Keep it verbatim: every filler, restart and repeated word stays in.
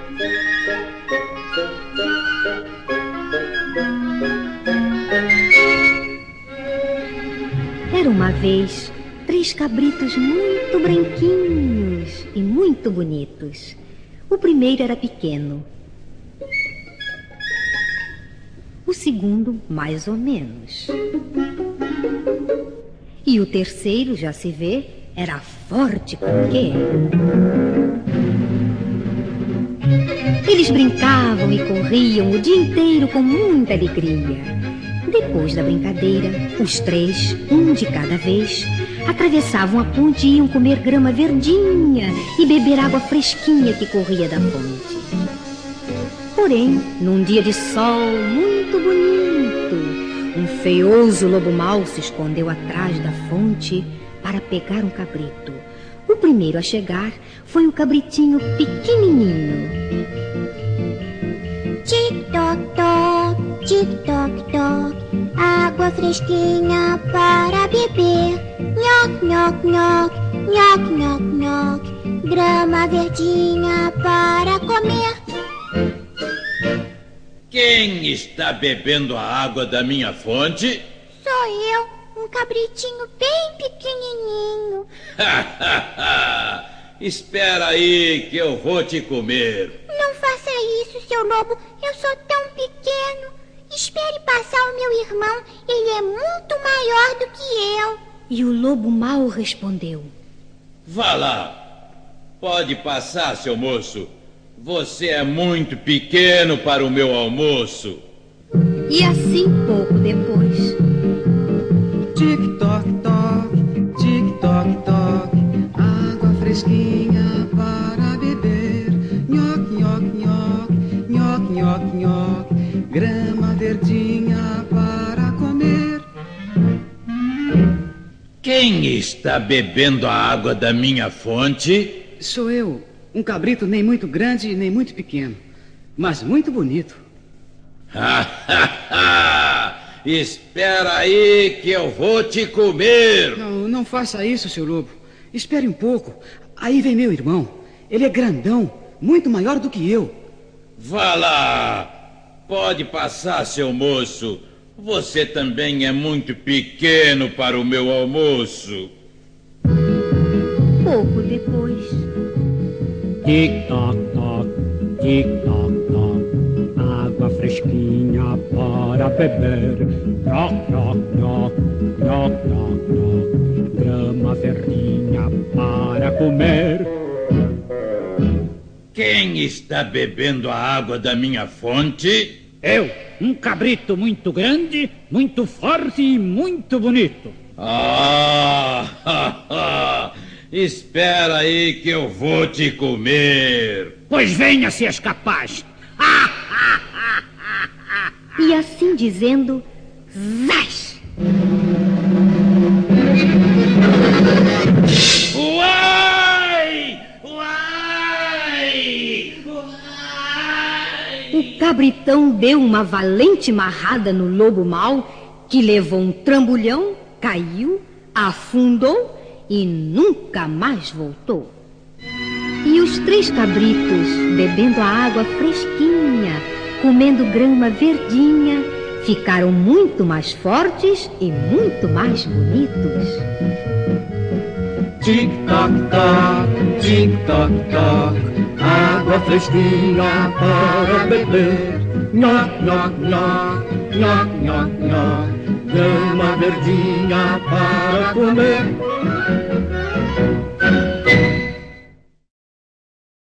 Era uma vez três cabritos muito branquinhos e muito bonitos. O primeiro era pequeno. O segundo, mais ou menos. E o terceiro, já se vê, era forte como quê. Eles brincavam e corriam o dia inteiro com muita alegria. Depois da brincadeira, os três, um de cada vez, atravessavam a ponte e iam comer grama verdinha e beber água fresquinha que corria da fonte. Porém, num dia de sol muito bonito, um feioso lobo mau se escondeu atrás da fonte para pegar um cabrito. O primeiro a chegar foi um cabritinho pequenininho. Tic-toc-toc, tic-toc-toc, água fresquinha para beber. Nhoc, nhoc, nhoc, nhoc, nhoc, nhoc, grama verdinha para comer. Quem está bebendo a água da minha fonte? Sou eu, um cabritinho bem pequenininho. Espera aí que eu vou te comer. Não faça isso, seu lobo. Eu sou tão pequeno. Espere passar o meu irmão. Ele é muito maior do que eu. E o lobo mau respondeu: Vá lá. Pode passar, seu moço. Você é muito pequeno para o meu almoço. E assim, pouco depois... Tic-toc-toc, tic-toc-toc, água fresquinha para beber. Nhoc, nhoc, nhoc, nhoc, nhoc, nhoc, grama verdinha para comer. Quem está bebendo a água da minha fonte? Sou eu, um cabrito nem muito grande nem muito pequeno, mas muito bonito. Espera aí que eu vou te comer. Não, não faça isso, seu lobo. Espere um pouco. Aí vem meu irmão. Ele é grandão, muito maior do que eu. Vá lá. Pode passar, seu moço. Você também é muito pequeno para o meu almoço. Pouco depois... Tic-toc-toc, tic-toc-toc, água fresquinha para beber. Nhoc, nhoc, nhoc, nhoc, nhoc, nhoc, grama verdinha para comer. Quem está bebendo a água da minha fonte? Eu, um cabrito muito grande, muito forte e muito bonito. Ah, espera aí que eu vou te comer. Pois venha, se és capaz. E assim dizendo, zás! Uai! Uai! Uai! O cabritão deu uma valente marrada no lobo mau, que levou um trambolhão, caiu, afundou e nunca mais voltou. E os três cabritos, bebendo a água fresquinha, comendo grama verdinha, ficaram muito mais fortes e muito mais bonitos. Tic-toc-toc, tic-toc-toc, água fresquinha para beber. Nhoc, nhoc, nhoc, nhoc, nhoc, nhoc, grama verdinha para comer.